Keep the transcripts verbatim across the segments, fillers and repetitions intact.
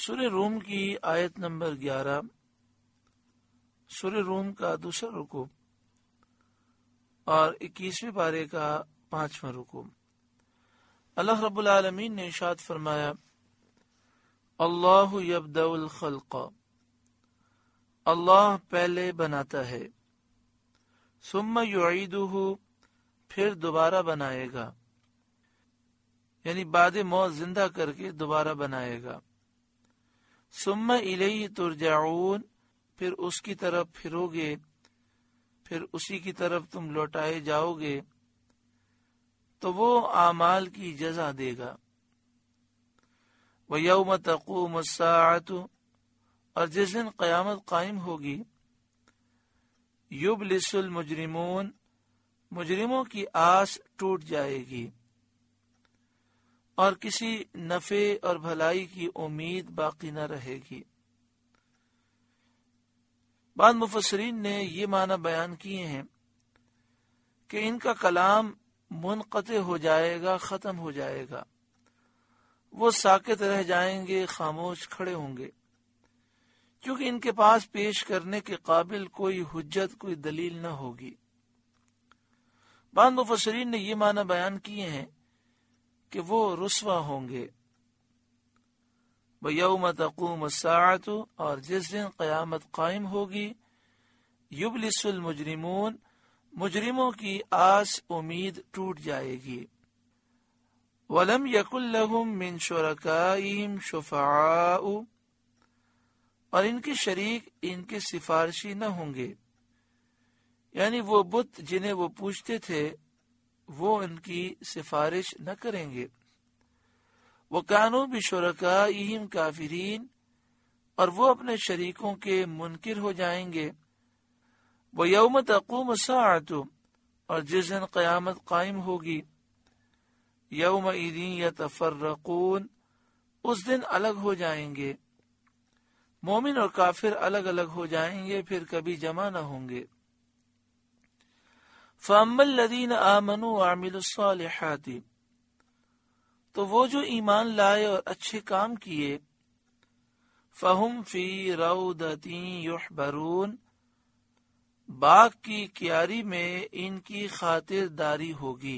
سورہ روم کی آیت نمبر گیارہ، سورہ روم کا دوسرا رکوع اور اکیسویں پارے کا پانچواں رکوع۔ اللہ رب العالمین نے ارشاد فرمایا، اللہ یبدأ الخلق، اللہ پہلے بناتا ہے، ثم یعیدہ، پھر دوبارہ بنائے گا، یعنی بعد موت زندہ کر کے دوبارہ بنائے گا، ثم الیہ ترجعون، پھر اس کی طرف پھرو گے، پھر اسی کی طرف تم لوٹائے جاؤ گے، تو وہ اعمال کی جزا دے گا۔ وَيَوْمَ تَقُومُ السَّاعَةُ، اور جس دن قیامت قائم ہوگی، یبلس المجرمون، مجرموں کی آس ٹوٹ جائے گی اور کسی نفع اور بھلائی کی امید باقی نہ رہے گی۔ بعض مفسرین نے یہ معنی بیان کیے ہیں کہ ان کا کلام منقطع ہو جائے گا، ختم ہو جائے گا، وہ ساکت رہ جائیں گے، خاموش کھڑے ہوں گے، کیونکہ ان کے پاس پیش کرنے کے قابل کوئی حجت، کوئی دلیل نہ ہوگی۔ بعض مفسرین نے یہ معنی بیان کیے ہیں کہ وہ رسوا ہوں گے۔ وَيَوْمَ تَقُومُ السَّاعَةُ، اور جس دن قیامت قائم ہوگی، یبلس المجرمون، مجرموں کی آس امید ٹوٹ جائے گی۔ وَلَمْ يَكُنْ لَهُمْ مِنْ شُرَكَائِهِمْ شُفَعَاءُ، اور ان کے شریک ان کے سفارشی نہ ہوں گے، یعنی وہ بت جنہیں وہ پوجتے تھے وہ ان کی سفارش نہ کریں گے۔ وَكَانُوا بِشُرَكَائِهِمْ كَافِرِينَ، اور وہ اپنے شریکوں کے منکر ہو جائیں گے۔ وَيَوْمَ تَقُومُ السَّاعَةُ، اور جس دن قیامت قائم ہوگی، يَوْمَئِذٍ يَتَفَرَّقُونَ، اس دن الگ ہو جائیں گے، مومن اور کافر الگ الگ ہو جائیں گے، پھر کبھی جمع نہ ہوں گے۔ فَأَمَّا الَّذِينَ آمَنُوا وَعَمِلُوا الصَّالِحَاتِ، تو وہ جو ایمان لائے اور اچھے کام کیے، فَهُمْ فِي رَوْضَةٍ يُحْبَرُونَ، باغ کی کیاری میں ان کی خاطر داری ہوگی،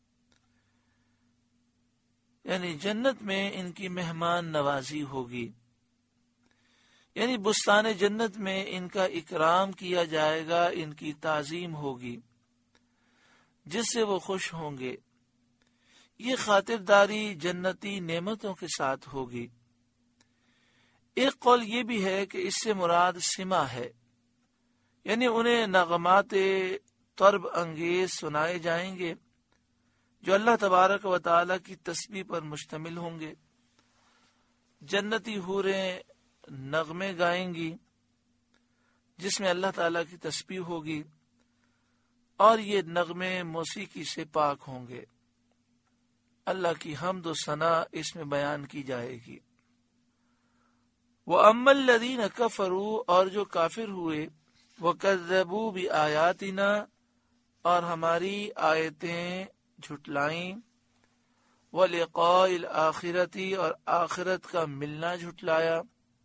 یعنی جنت میں ان کی مہمان نوازی ہوگی، یعنی بستان جنت میں ان کا اکرام کیا جائے گا، ان کی تعظیم ہوگی، جس سے وہ خوش ہوں گے۔ یہ خاطرداری جنتی نعمتوں کے ساتھ ہوگی۔ ایک قول یہ بھی ہے کہ اس سے مراد سما ہے، یعنی انہیں نغمات طرب انگیز سنائے جائیں گے جو اللہ تبارک و تعالی کی تسبیح پر مشتمل ہوں گے۔ جنتی حوریں نغمے گائیں گی جس میں اللہ تعالی کی تسبیح ہوگی، اور یہ نغمے موسیقی سے پاک ہوں گے، اللہ کی حمد و ثنا اس میں بیان کی جائے گی۔ وَأَمَّا الَّذِينَ كَفَرُوا، اور جو کافر ہوئے، وَكَذَّبُوا بِآيَاتِنَا، اور ہماری آیتیں جھٹلائیں، وَلِقَاءِ الْآخِرَةِ، اور آخرت کا ملنا جھٹلایا،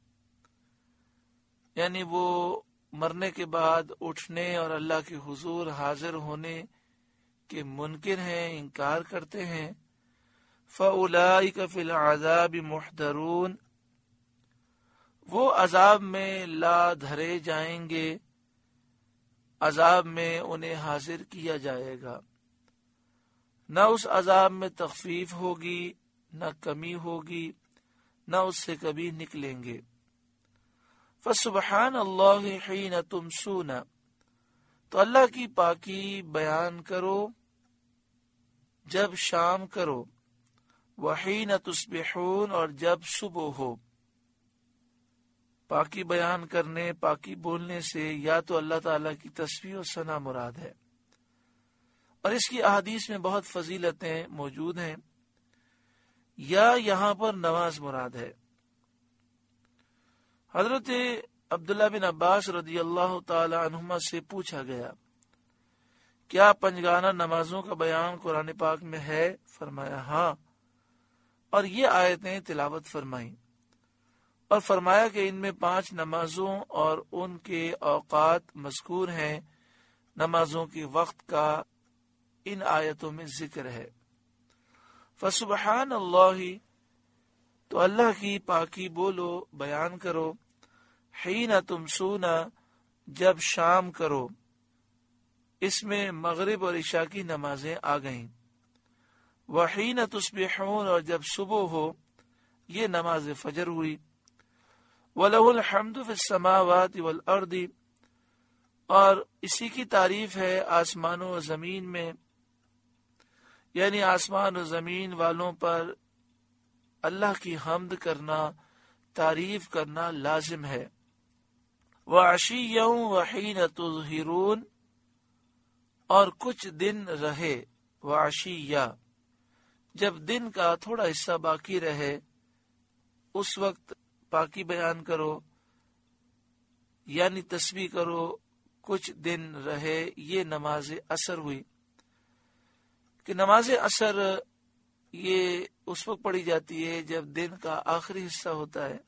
یعنی وہ مرنے کے بعد اٹھنے اور اللہ کے حضور حاضر ہونے کے منکر ہیں، انکار کرتے ہیں۔ فَأُولَئِكَ فِي الْعَذَابِ مُحْضَرُونَ، وہ عذاب میں لا دھرے جائیں گے، عذاب میں انہیں حاضر کیا جائے گا، نہ اس عذاب میں تخفیف ہوگی، نہ کمی ہوگی، نہ اس سے کبھی نکلیں گے۔ فَسُبْحَانَ اللَّهِ حِينَ تُمْسُونَ، تو اللہ کی پاکی بیان کرو جب شام کرو، وَحِينَ تُصْبِحُونَ، اور جب صبح ہو۔ پاکی بیان کرنے، پاکی بولنے سے یا تو اللہ تعالیٰ کی تسبیح و ثنا مراد ہے، اور اس کی احادیث میں بہت فضیلتیں موجود ہیں، یا یہاں پر نماز مراد ہے۔ حضرت عبداللہ بن عباس رضی اللہ تعالی عنہما سے پوچھا گیا، کیا پنجگانہ نمازوں کا بیان قرآن پاک میں ہے؟ فرمایا ہاں، اور یہ آیتیں تلاوت فرمائیں، اور فرمایا کہ ان میں پانچ نمازوں اور ان کے اوقات مذکور ہیں، نمازوں کے وقت کا ان آیتوں میں ذکر ہے۔ فسبحان اللہ، تو اللہ کی پاکی بولو، بیان کرو، حین تمسون، جب شام کرو۔ اس میں مغرب اور عشاء کی نمازیں آ گئیں۔ وحین تصبحون، اور جب صبح ہو، یہ نماز فجر ہوئی۔ وَلَهُ الْحَمْدُ فِي السَّمَاوَاتِ وَالْأَرْضِ، اور اسی کی تعریف ہے آسمانوں و زمین میں، یعنی آسمان و زمین والوں پر اللہ کی حمد کرنا، تعریف کرنا لازم ہے۔ وَعَشِيًّا وَحِينَ تُظْهِرُونَ، اور کچھ دن رہے، وَعَشِيًّا، جب دن کا تھوڑا حصہ باقی رہے اس وقت پاکی بیان کرو، یعنی تسبیح کرو، کچھ دن رہے۔ یہ نماز عصر ہوئی کہ نماز عصر یہ اس وقت پڑھی جاتی ہے جب دن کا آخری حصہ ہوتا ہے،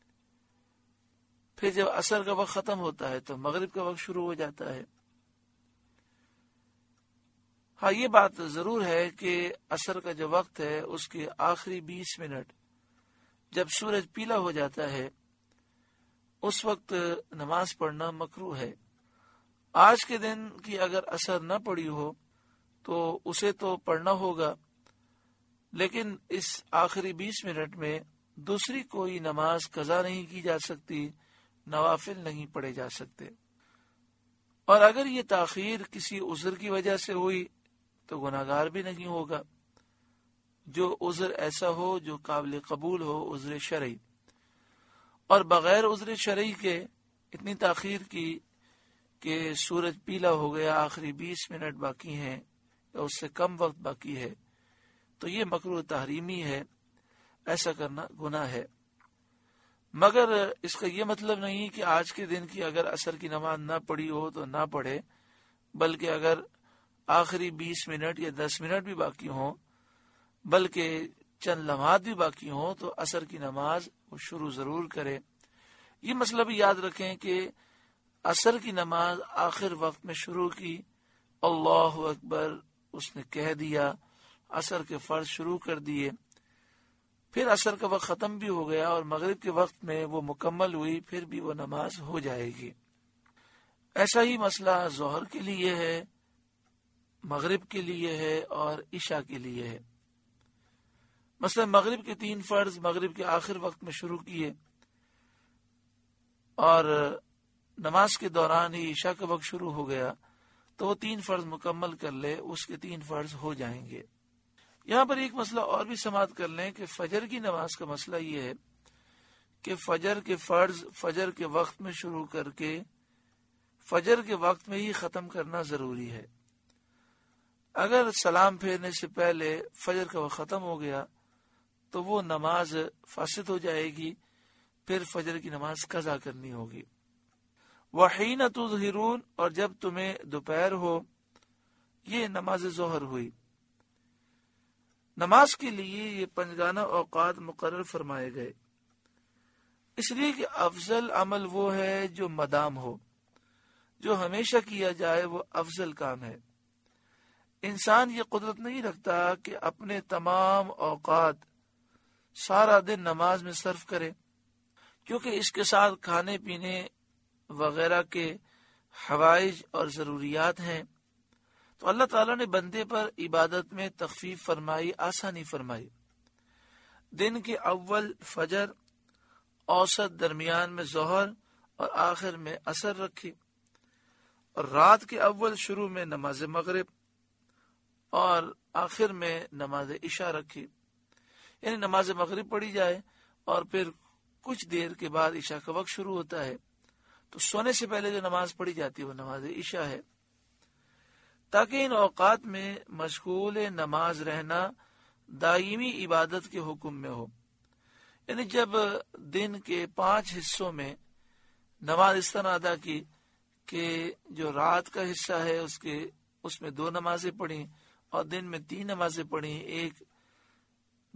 پھر جب عصر کا وقت ختم ہوتا ہے تو مغرب کا وقت شروع ہو جاتا ہے۔ ہاں، یہ بات ضرور ہے کہ عصر کا جو وقت ہے اس کے آخری بیس منٹ جب سورج پیلا ہو جاتا ہے اس وقت نماز پڑھنا مکروہ ہے۔ آج کے دن کی اگر عصر نہ پڑی ہو تو اسے تو پڑھنا ہوگا، لیکن اس آخری بیس منٹ میں دوسری کوئی نماز قضا نہیں کی جا سکتی، نوافل نہیں پڑھے جا سکتے۔ اور اگر یہ تاخیر کسی عذر کی وجہ سے ہوئی تو گناہگار بھی نہیں ہوگا، جو عذر ایسا ہو جو قابل قبول ہو، عذر شرعی۔ اور بغیر عذر شرعی کے اتنی تاخیر کی کہ سورج پیلا ہو گیا، آخری بیس منٹ باقی ہیں یا اس سے کم وقت باقی ہے، تو یہ مکروہ تحریمی ہے، ایسا کرنا گناہ ہے۔ مگر اس کا یہ مطلب نہیں کہ آج کے دن کی اگر عصر کی نماز نہ پڑھی ہو تو نہ پڑھے، بلکہ اگر آخری بیس منٹ یا دس منٹ بھی باقی ہوں، بلکہ چند لمحات بھی باقی ہوں، تو عصر کی نماز وہ شروع ضرور کرے۔ یہ مسئلہ بھی یاد رکھیں کہ عصر کی نماز آخر وقت میں شروع کی، اللہ اکبر اس نے کہہ دیا، عصر کے فرض شروع کر دیے، پھر عصر کا وقت ختم بھی ہو گیا اور مغرب کے وقت میں وہ مکمل ہوئی، پھر بھی وہ نماز ہو جائے گی۔ ایسا ہی مسئلہ ظہر کے لیے ہے، مغرب کے لیے ہے اور عشاء کے لیے ہے۔ مثلا مغرب کے تین فرض مغرب کے آخر وقت میں شروع کیے اور نماز کے دوران ہی عشاء کا وقت شروع ہو گیا تو وہ تین فرض مکمل کر لے، اس کے تین فرض ہو جائیں گے۔ یہاں پر ایک مسئلہ اور بھی سماعت کر لیں کہ فجر کی نماز کا مسئلہ یہ ہے کہ فجر کے فرض فجر کے وقت میں شروع کر کے فجر کے وقت میں ہی ختم کرنا ضروری ہے۔ اگر سلام پھیرنے سے پہلے فجر کا وقت ختم ہو گیا تو وہ نماز فاسد ہو جائے گی، پھر فجر کی نماز قضا کرنی ہوگی۔ وحین تظہرون، اور جب تمہیں دوپہر ہو، یہ نماز ظہر ہوئی۔ نماز کے لیے یہ پنجگانہ اوقات مقرر فرمائے گئے، اس لیے کہ افضل عمل وہ ہے جو مدام ہو، جو ہمیشہ کیا جائے، وہ افضل کام ہے۔ انسان یہ قدرت نہیں رکھتا کہ اپنے تمام اوقات سارا دن نماز میں صرف کرے، کیونکہ اس کے ساتھ کھانے پینے وغیرہ کے حوائج اور ضروریات ہیں۔ تو اللہ تعالیٰ نے بندے پر عبادت میں تخفیف فرمائی، آسانی فرمائی۔ دن کے اول فجر، اوسط درمیان میں ظہر اور آخر میں عصر رکھی، اور رات کے اول شروع میں نماز مغرب اور آخر میں نماز عشاء رکھی، یعنی نماز مغرب پڑھی جائے اور پھر کچھ دیر کے بعد عشاء کا وقت شروع ہوتا ہے، تو سونے سے پہلے جو نماز پڑھی جاتی ہے وہ نماز عشاء ہے، تاکہ ان اوقات میں مشغول نماز رہنا دائمی عبادت کے حکم میں ہو۔ یعنی جب دن کے پانچ حصوں میں نماز اس طرح ادا کی کہ جو رات کا حصہ ہے اس کے اس میں دو نمازیں پڑھیں اور دن میں تین نمازیں پڑھیں، ایک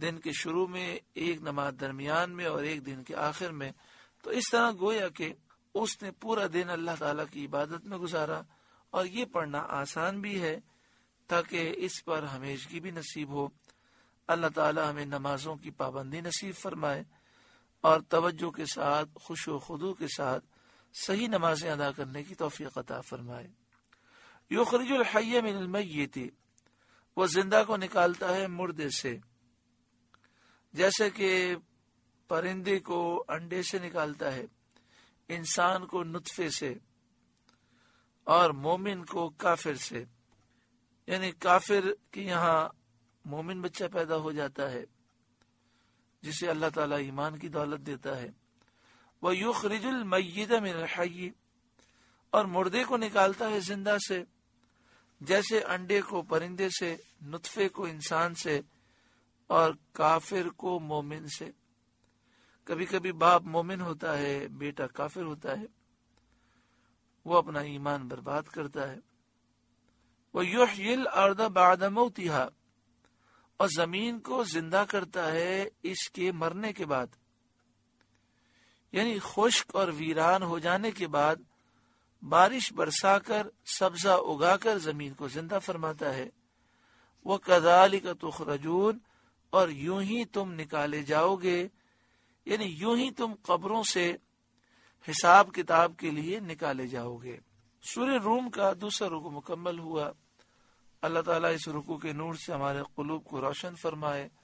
دن کے شروع میں، ایک نماز درمیان میں اور ایک دن کے آخر میں. تو اس طرح گویا کہ اس نے پورا دن اللہ تعالیٰ کی عبادت میں گزارا. اور یہ پڑھنا آسان بھی ہے تاکہ اس پر ہمیشگی بھی نصیب ہو. اللہ تعالیٰ ہمیں نمازوں کی پابندی نصیب فرمائے اور توجہ کے ساتھ، خشوع و خضوع کے ساتھ صحیح نمازیں ادا کرنے کی توفیق عطا فرمائے. یخرج الحی من المیت، وہ زندہ کو نکالتا ہے مردے سے، جیسے کہ پرندے کو انڈے سے نکالتا ہے، انسان کو نطفے سے اور مومن کو کافر سے. یعنی کافر کے یہاں مومن بچہ پیدا ہو جاتا ہے جسے اللہ تعالیٰ ایمان کی دولت دیتا ہے. وَيُخْرِجُ الْمَيِّتَ مِنَ الْحَيِّ، اور مردے کو نکالتا ہے زندہ سے، جیسے انڈے کو پرندے سے، نطفے کو انسان سے اور کافر کو مومن سے. کبھی کبھی باپ مومن ہوتا ہے، بیٹا کافر ہوتا ہے، وہ اپنا ایمان برباد کرتا ہے. وَيُحْيِي الْأَرْضَ بَعْدَ مَوْتِهَا، اور زمین کو زندہ کرتا ہے اس کے مرنے کے بعد، یعنی خشک اور ویران ہو جانے کے بعد بارش برسا کر سبزہ اگا کر زمین کو زندہ فرماتا ہے. وَكَذَلِكَ تُخْرَجُونَ، اور یوں ہی تم نکالے جاؤ گے، یعنی یوں ہی تم قبروں سے حساب کتاب کے لیے نکالے جاؤ گے. سورہ روم کا دوسرا رکوع مکمل ہوا. اللہ تعالیٰ اس رکوع کے نور سے ہمارے قلوب کو روشن فرمائے